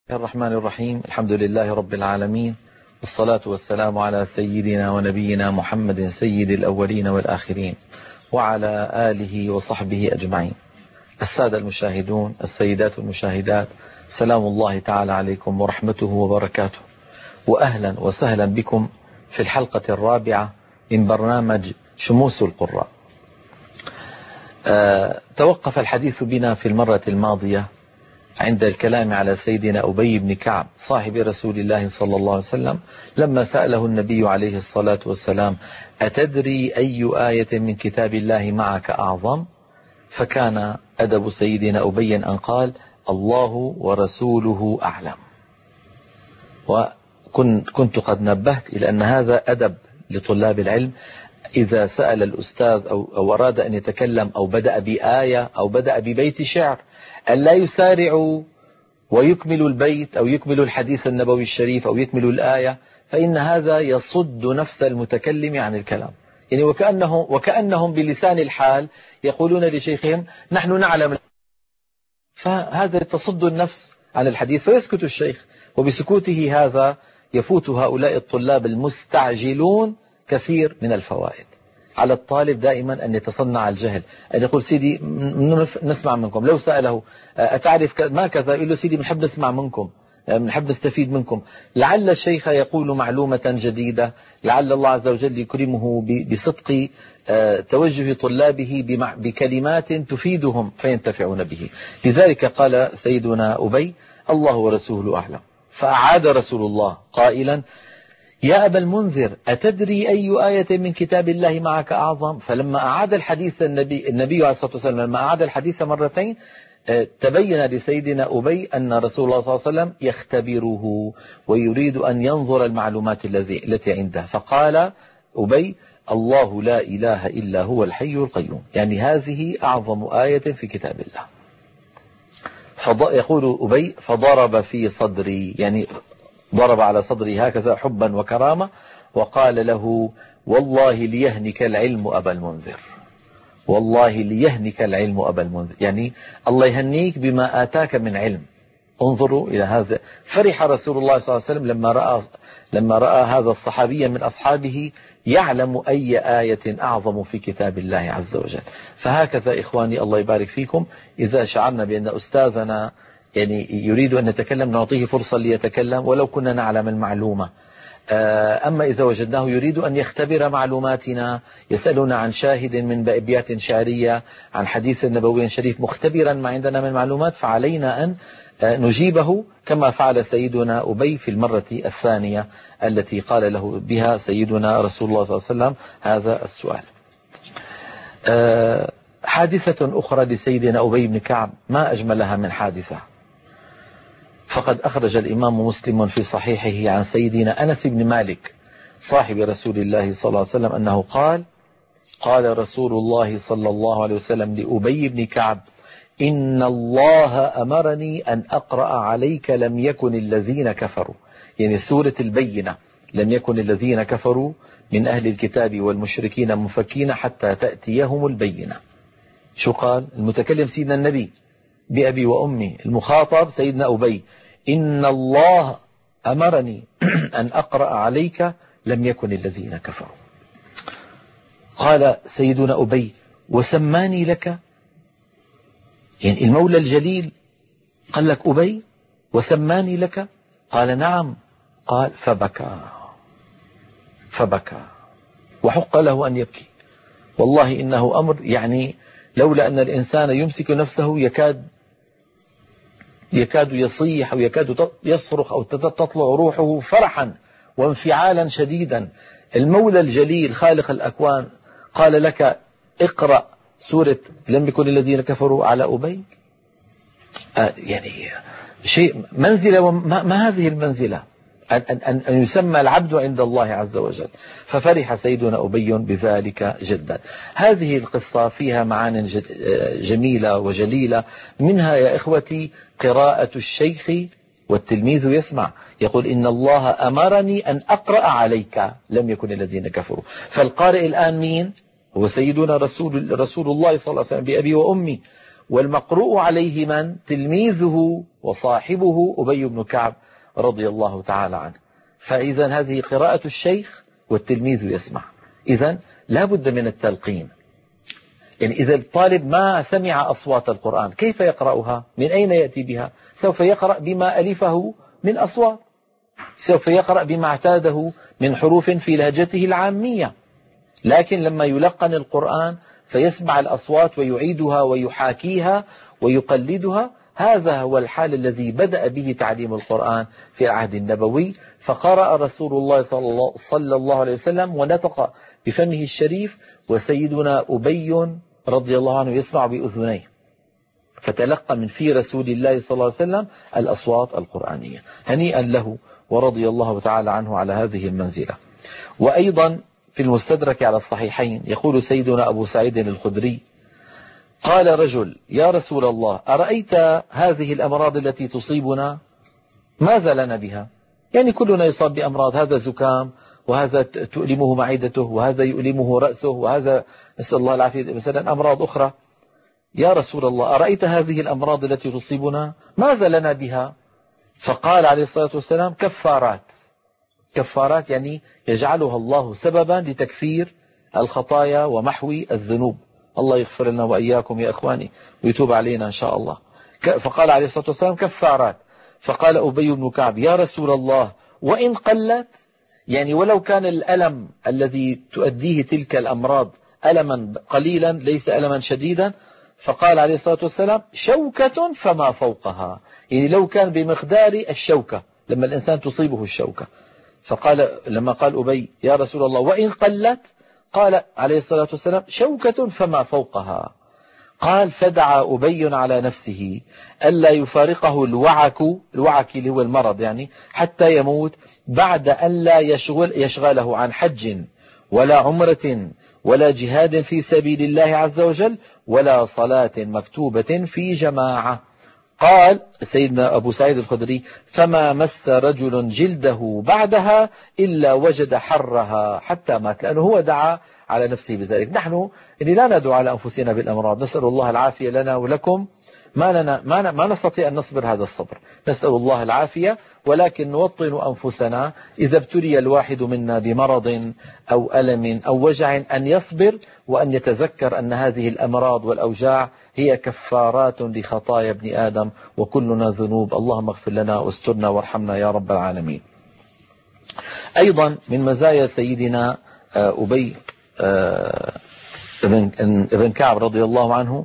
الرحمن الرحيم. الحمد لله رب العالمين، والصلاة والسلام على سيدنا ونبينا محمد سيد الأولين والآخرين، وعلى آله وصحبه أجمعين. السادة المشاهدون، السيدات المشاهدات، سلام الله تعالى عليكم ورحمته وبركاته، وأهلا وسهلا بكم في الحلقة الرابعة من برنامج شموس القراء. توقف الحديث بنا في المرة الماضية عند الكلام على سيدنا أبي بن كعب صاحب رسول الله صلى الله عليه وسلم، لما سأله النبي عليه الصلاة والسلام: أتدري أي آية من كتاب الله معك أعظم؟ فكان أدب سيدنا أبي أن قال: الله ورسوله أعلم. وكنت قد نبهت إلى أن هذا أدب لطلاب العلم، إذا سأل الأستاذ أو أراد أن يتكلم أو بدأ بآية أو بدأ ببيت شعر، أن لا يسارع ويكمل البيت أو يكمل الحديث النبوي الشريف أو يكمل الآية، فإن هذا يصد نفس المتكلم عن الكلام. يعني وكأنهم بلسان الحال يقولون لشيخهم: نحن نعلم. فهذا تصد النفس عن الحديث، فيسكت الشيخ، وبسكوته هذا يفوت هؤلاء الطلاب المستعجلون كثير من الفوائد. على الطالب دائما أن يتصنع الجهل، أن يقول: سيدي نسمع منكم. لو سأله: أتعرف ما كذا؟ يقول له: سيدي بنحب نسمع منكم، بنحب نستفيد منكم. لعل الشيخ يقول معلومة جديدة، لعل الله عز وجل يكرمه بصدق توجه طلابه بكلمات تفيدهم فينتفعون به. لذلك قال سيدنا أبي: الله ورسوله أعلم. فأعاد رسول الله قائلا: يا أبا المنذر، أتدري أي آية من كتاب الله معك أعظم؟ فلما أعاد الحديث النبي عليه الصلاة والسلام لما أعاد الحديث مرتين، تبين لسيدنا أبي أن رسول الله صلى الله عليه وسلم يختبره ويريد أن ينظر المعلومات التي عنده. فقال أبي: الله لا إله إلا هو الحي القيوم، يعني هذه أعظم آية في كتاب الله. يقول أبي: فضرب في صدري، يعني ضرب على صدري هكذا حبا وكرامة، وقال له: والله ليهنك العلم أبا المنذر، والله ليهنك العلم أبا المنذر، يعني الله يهنيك بما آتاك من علم. انظروا إلى هذا. فرح رسول الله صلى الله عليه وسلم لما رأى هذا الصحابي من أصحابه يعلم أي آية أعظم في كتاب الله عز وجل. فهكذا إخواني، الله يبارك فيكم، إذا شعرنا بأن أستاذنا يعني يريد أن نتكلم، نعطيه فرصة ليتكلم ولو كنا نعلم المعلومة. أما إذا وجدناه يريد أن يختبر معلوماتنا، يسألنا عن شاهد من أبيات شعرية، عن حديث نبوي شريف، مختبرا ما عندنا من معلومات، فعلينا أن نجيبه كما فعل سيدنا أبي في المرة الثانية التي قال له بها سيدنا رسول الله صلى الله عليه وسلم هذا السؤال. حادثة أخرى لسيدنا أبي بن كعب ما أجملها من حادثة. فقد أخرج الإمام مسلم في صحيحه عن سيدنا أنس بن مالك صاحب رسول الله صلى الله عليه وسلم أنه قال: قال رسول الله صلى الله عليه وسلم لأبي بن كعب: إن الله أمرني أن أقرأ عليك لم يكن الذين كفروا، يعني سورة البينة: لم يكن الذين كفروا من أهل الكتاب والمشركين منفكين حتى تأتيهم البينة. شو قال المتكلم؟ سيدنا النبي بأبي وأمي. المخاطب سيدنا أبي: إن الله أمرني أن أقرأ عليك لم يكن الذين كفروا. قال سيدنا أبي: وسماني لك؟ يعني المولى الجليل قال لك أبي وسماني لك؟ قال: نعم. قال: فبكى وحق له أن يبكي. والله إنه أمر، يعني لولا أن الإنسان يمسك نفسه يكاد يصيح أو يكاد يصرخ أو تطلع روحه فرحا وانفعالا شديدا. المولى الجليل خالق الأكوان قال لك: اقرأ سورة لم يكن الذين كفروا على أبي. يعني شيء منزلة، ما هذه المنزلة أن يسمى العبد عند الله عز وجل. ففرح سيدنا أبي بذلك جدا. هذه القصة فيها معان جميلة وجليلة، منها يا إخوتي قراءة الشيخ والتلميذ يسمع. يقول: إن الله أمرني أن أقرأ عليك لم يكن الذين كفروا. فالقارئ الآن مين؟ هو سيدنا رسول الله صلى الله عليه وسلم بأبي وأمي. والمقروء عليه من؟ تلميذه وصاحبه أبي بن كعب رضي الله تعالى عنه. فإذا هذه قراءة الشيخ والتلميذ يسمع. إذا لا بد من التلقين. يعني إذا الطالب ما سمع أصوات القرآن كيف يقرأها؟ من أين يأتي بها؟ سوف يقرأ بما ألفه من أصوات، سوف يقرأ بما اعتاده من حروف في لهجته العامية. لكن لما يلقن القرآن فيسمع الأصوات ويعيدها ويحاكيها ويقلدها، هذا هو الحال الذي بدأ به تعليم القرآن في العهد النبوي. فقرأ رسول الله صلى الله عليه وسلم ونطق بفمه الشريف، وسيدنا أبي رضي الله عنه يسمع بأذنيه، فتلقى من في رسول الله صلى الله عليه وسلم الأصوات القرآنية. هنيئا له ورضي الله تعالى عنه على هذه المنزلة. وأيضا في المستدرك على الصحيحين يقول سيدنا أبو سعيد الخدري: قال رجل: يا رسول الله، أرأيت هذه الأمراض التي تصيبنا ماذا لنا بها؟ يعني كلنا يصاب بأمراض، هذا زكام، وهذا تؤلمه معدته، وهذا يؤلمه رأسه، وهذا نسأل الله العافية، مثلا أمراض أخرى. يا رسول الله، أرأيت هذه الأمراض التي تصيبنا ماذا لنا بها؟ فقال عليه الصلاة والسلام: كفارات. كفارات يعني يجعلها الله سببا لتكفير الخطايا ومحو الذنوب. الله يغفر لنا وإياكم يا أخواني ويتوب علينا إن شاء الله. فقال عليه الصلاة والسلام: كفارات. فقال أبي بن كعب: يا رسول الله، وإن قلت، يعني ولو كان الألم الذي تؤديه تلك الأمراض ألما قليلا ليس ألما شديدا. فقال عليه الصلاة والسلام: شوكة فما فوقها، يعني لو كان بمقدار الشوكة، لما الإنسان تصيبه الشوكة. فقال لما قال أبي: يا رسول الله، وإن قلت، قال عليه الصلاة والسلام: شوكة فما فوقها. قال: فدعا أبي على نفسه ألا يفارقه الوعك اللي هو المرض يعني حتى يموت، بعد أن لا يشغله عن حج ولا عمرة ولا جهاد في سبيل الله عز وجل ولا صلاة مكتوبة في جماعة. قال سيدنا أبو سعيد الخدري: فما مس رجل جلده بعدها إلا وجد حرها حتى مات، لأنه هو دعا على نفسه بذلك. نحن لا ندعو على أنفسنا بالأمراض، نسأل الله العافية لنا ولكم. ما نستطيع أن نصبر هذا الصبر، نسأل الله العافية، ولكن نوطن أنفسنا إذا ابتلي الواحد منا بمرض أو ألم أو وجع أن يصبر، وأن يتذكر أن هذه الأمراض والأوجاع هي كفارات لخطايا ابن آدم، وكلنا ذنوب. اللهم اغفر لنا واسترنا وارحمنا يا رب العالمين. أيضا من مزايا سيدنا أبي ابن كعب رضي الله عنه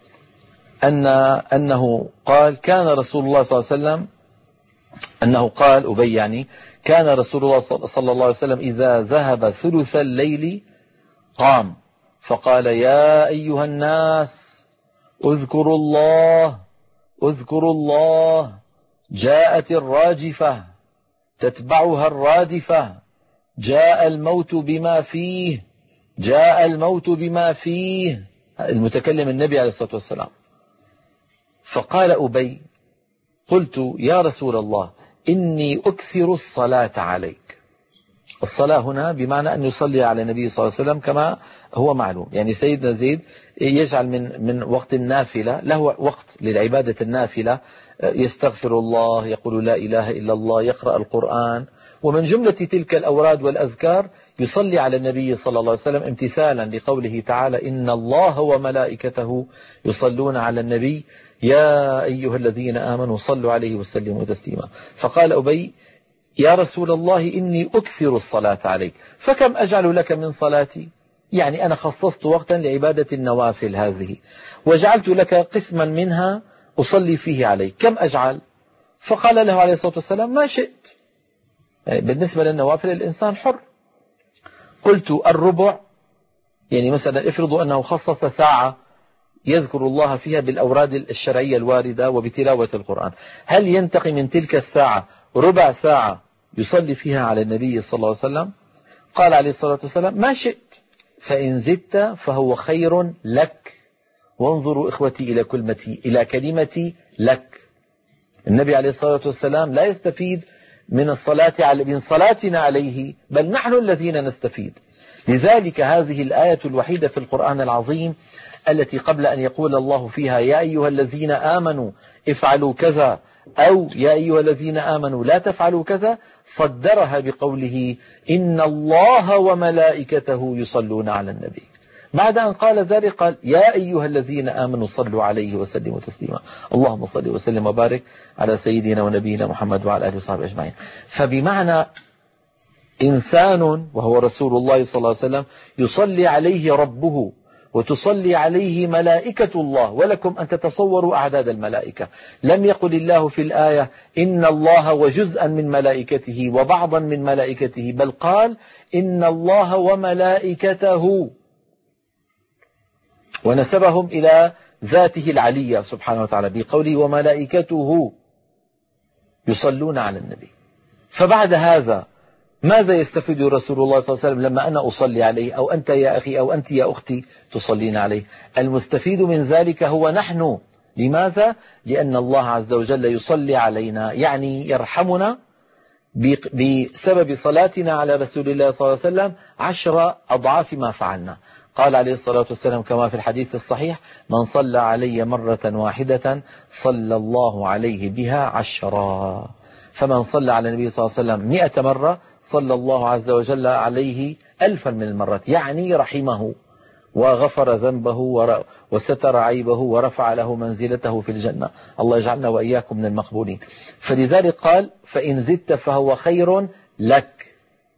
أنه قال: كان رسول الله صلى الله عليه وسلم، أنه قال أبي يعني: كان رسول الله صلى الله عليه وسلم إذا ذهب ثلث الليل قام فقال: يا أيها الناس، اذكروا الله، اذكروا الله، جاءت الراجفة تتبعها الرادفة، جاء الموت بما فيه، جاء الموت بما فيه. المتكلم النبي عليه الصلاة والسلام. فقال أبي: قلت: يا رسول الله، إني أكثر الصلاة عليك. الصلاة هنا بمعنى أن يصلي على النبي صلى الله عليه وسلم كما هو معلوم. يعني سيدنا زيد يجعل من وقت النافلة له وقت للعبادة النافلة، يستغفر الله، يقول لا إله إلا الله، يقرأ القرآن، ومن جملة تلك الأوراد والأذكار يصلي على النبي صلى الله عليه وسلم امتثالا لقوله تعالى: إن الله وملائكته يصلون على النبي يا أيها الذين آمنوا صلوا عليه وسلموا تسليما. فقال أبي: يا رسول الله، إني أكثر الصلاة عليك، فكم أجعل لك من صلاتي؟ يعني أنا خصصت وقتا لعبادة النوافل هذه، وجعلت لك قسما منها أصلي فيه عليك، كم أجعل؟ فقال له عليه الصلاة والسلام: ما شئت. يعني بالنسبة للنوافل الإنسان حر. قلت: الربع، يعني مثلا افرضوا أنه خصص ساعة يذكر الله فيها بالأوراد الشرعية الواردة وبتلاوة القرآن، هل ينتقي من تلك الساعة ربع ساعة يصلي فيها على النبي صلى الله عليه وسلم؟ قال عليه الصلاة والسلام: ما شئت، فإن زدت فهو خير لك. وانظروا إخوتي إلى كلمتي لك. النبي عليه الصلاة والسلام لا يستفيد من صلاتنا عليه، بل نحن الذين نستفيد، لذلك هذه الآية الوحيدة في القرآن العظيم التي قبل أن يقول الله فيها يا أيها الذين آمنوا افعلوا كذا أو يا أيها الذين آمنوا لا تفعلوا كذا، صدرها بقوله إن الله وملائكته يصلون على النبي. بعد أن قال ذلك قال يا أيها الذين آمنوا صلوا عليه وسلموا تسليما. اللهم صل وسلم وبارك على سيدنا ونبينا محمد وعلى آله وصحبه أجمعين. فبمعنى إنسان وهو رسول الله صلى الله عليه وسلم يصلي عليه ربه وتصلي عليه ملائكة الله، ولكم أن تتصوروا أعداد الملائكة. لم يقل الله في الآية إن الله وجزءا من ملائكته وبعضا من ملائكته، بل قال إن الله وملائكته، ونسبهم إلى ذاته العلية سبحانه وتعالى بقوله وملائكته يصلون على النبي. فبعد هذا ماذا يستفيد رسول الله صلى الله عليه وسلم لما أنا أصلي عليه أو أنت يا أخي أو أنت يا أختي تصلين عليه؟ المستفيد من ذلك هو نحن. لماذا؟ لأن الله عز وجل يصلي علينا، يعني يرحمنا بسبب صلاتنا على رسول الله صلى الله عليه وسلم 10 أضعاف ما فعلنا. قال عليه الصلاة والسلام كما في الحديث الصحيح من صلى علي مرة واحدة صلى الله عليه بها 10. فمن صلى على النبي صلى الله عليه وسلم 100 مرة صلى الله عز وجل عليه 1000 من المرات، يعني رحمه وغفر ذنبه وستر عيبه ورفع له منزلته في الجنة. الله يجعلنا وإياكم من المقبولين. فلذلك قال فإن زدت فهو خير لك.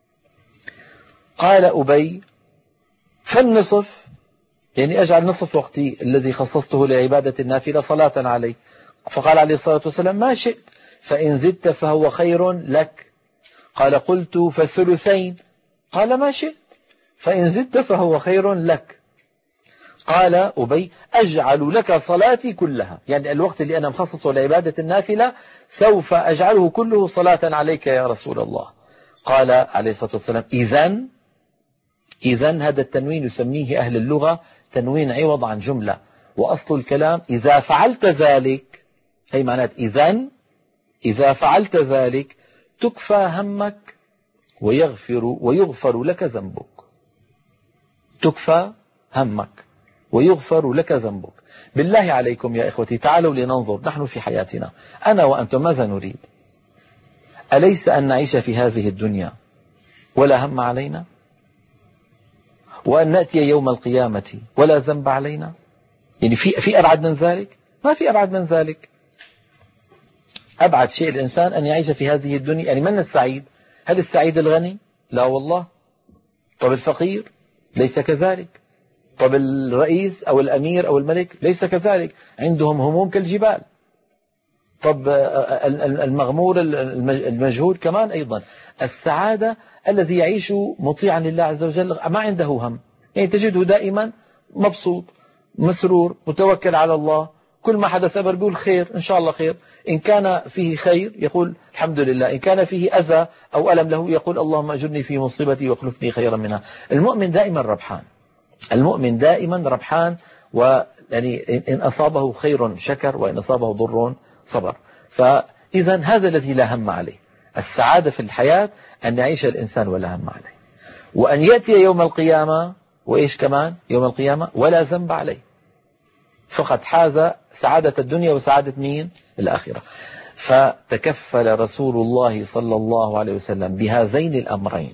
قال أبي فالنصف، يعني أجعل نصف وقتي الذي خصصته لعبادة النافلة صلاة عليه. فقال عليه الصلاة والسلام ما شئت، فإن زدت فهو خير لك. قال قلت فالثلثين. قال ما شئت، فإن زدت فهو خير لك. قال أبي أجعل لك صلاتي كلها، يعني الوقت اللي أنا مخصصه لعبادة النافلة سوف أجعله كله صلاة عليك يا رسول الله. قال عليه الصلاة والسلام إذن هذا التنوين يسميه أهل اللغة تنوين عوض عن جملة، وأصل الكلام إذا فعلت ذلك، أي معنات إذن إذا فعلت ذلك تكفى همك ويغفر لك ذنبك. تكفى همك ويغفر لك ذنبك. بالله عليكم يا إخوتي تعالوا لننظر نحن في حياتنا أنا وأنتم ماذا نريد؟ أليس أن نعيش في هذه الدنيا ولا هم علينا، وأن نأتي يوم القيامة ولا ذنب علينا؟ يعني في أبعد من ذلك؟ ما في أبعد من ذلك. أبعد شيء الإنسان أن يعيش في هذه الدنيا. يعني من السعيد؟ هل السعيد الغني؟ لا والله. طب الفقير؟ ليس كذلك. طب الرئيس أو الأمير أو الملك؟ ليس كذلك، عندهم هموم كالجبال. طب المغمور المجهول كمان أيضا. السعادة الذي يعيش مطيعا لله عز وجل ما عنده هم، يعني تجده دائما مبسوط مسرور متوكل على الله، كل ما حدث أمر يقول خير إن شاء الله خير، إن كان فيه خير يقول الحمد لله، إن كان فيه أذى أو ألم له يقول اللهم أجرني في مصيبتي واخلفني خيرا منها. المؤمن دائما ربحان، المؤمن دائما ربحان، ويعني إن أصابه خير شكر وإن أصابه ضر صبر. فإذا هذا الذي لا هم عليه. السعادة في الحياة أن يعيش الإنسان ولا هم عليه، وأن يأتي يوم القيامة وإيش كمان يوم القيامة ولا ذنب عليه، فقد حاز سعادة الدنيا وسعادة مين؟ الآخرة. فتكفل رسول الله صلى الله عليه وسلم بهذين الأمرين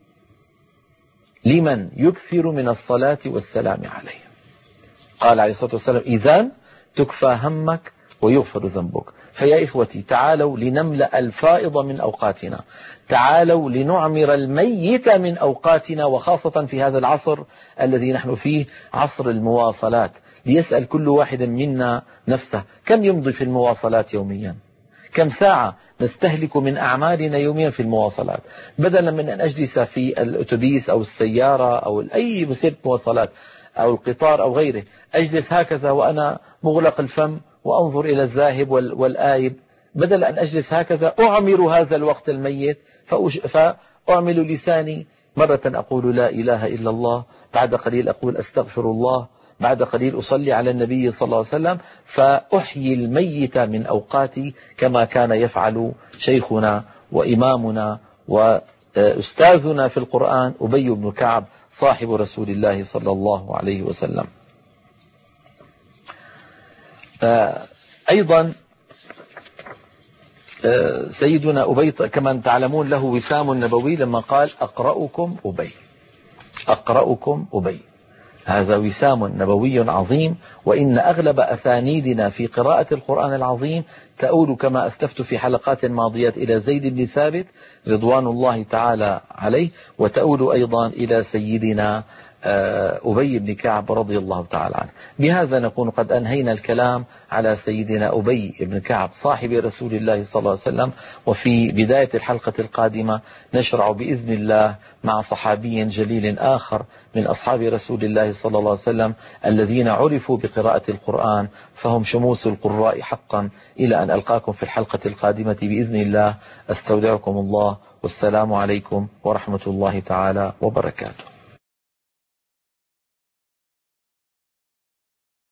لمن يكثر من الصلاة والسلام عليه. قال عليه الصلاة والسلام إذن تكفى همك ويغفر ذنبك. فيا إخوتي تعالوا لنملأ الفائض من أوقاتنا، تعالوا لنعمر الميت من أوقاتنا، وخاصة في هذا العصر الذي نحن فيه عصر المواصلات. ليسأل كل واحد منا نفسه كم يمضي في المواصلات يوميا، كم ساعة نستهلك من أعمالنا يوميا في المواصلات، بدلا من أن أجلس في الأتوبيس أو السيارة أو أي وسيلة مواصلات أو القطار أو غيره، أجلس هكذا وأنا مغلق الفم وأنظر إلى الذاهب والآيب، بدل أن أجلس هكذا أعمر هذا الوقت الميت، فأعمل لساني مرة أقول لا إله إلا الله، بعد قليل أقول أستغفر الله، بعد قليل أصلي على النبي صلى الله عليه وسلم، فأحيي الميت من أوقاتي كما كان يفعل شيخنا وإمامنا وأستاذنا في القرآن أبي بن كعب صاحب رسول الله صلى الله عليه وسلم. أيضا سيدنا أبي كما تعلمون له وسام نبوي لما قال أقرأكم أبي، أقرأكم أبي، هذا وسام نبوي عظيم. وإن أغلب أسانيدنا في قراءة القرآن العظيم تؤول كما أسلفت في حلقات ماضية إلى زيد بن ثابت رضوان الله تعالى عليه، وتؤول أيضا إلى سيدنا أبي بن كعب رضي الله تعالى عنه. بهذا نكون قد أنهينا الكلام على سيدنا أبي بن كعب صاحب رسول الله صلى الله عليه وسلم. وفي بداية الحلقة القادمة نشرع بإذن الله مع صحابي جليل آخر من أصحاب رسول الله صلى الله عليه وسلم الذين عرفوا بقراءة القرآن، فهم شموس القراء حقا. إلى أن ألقاكم في الحلقة القادمة بإذن الله، أستودعكم الله، والسلام عليكم ورحمة الله تعالى وبركاته.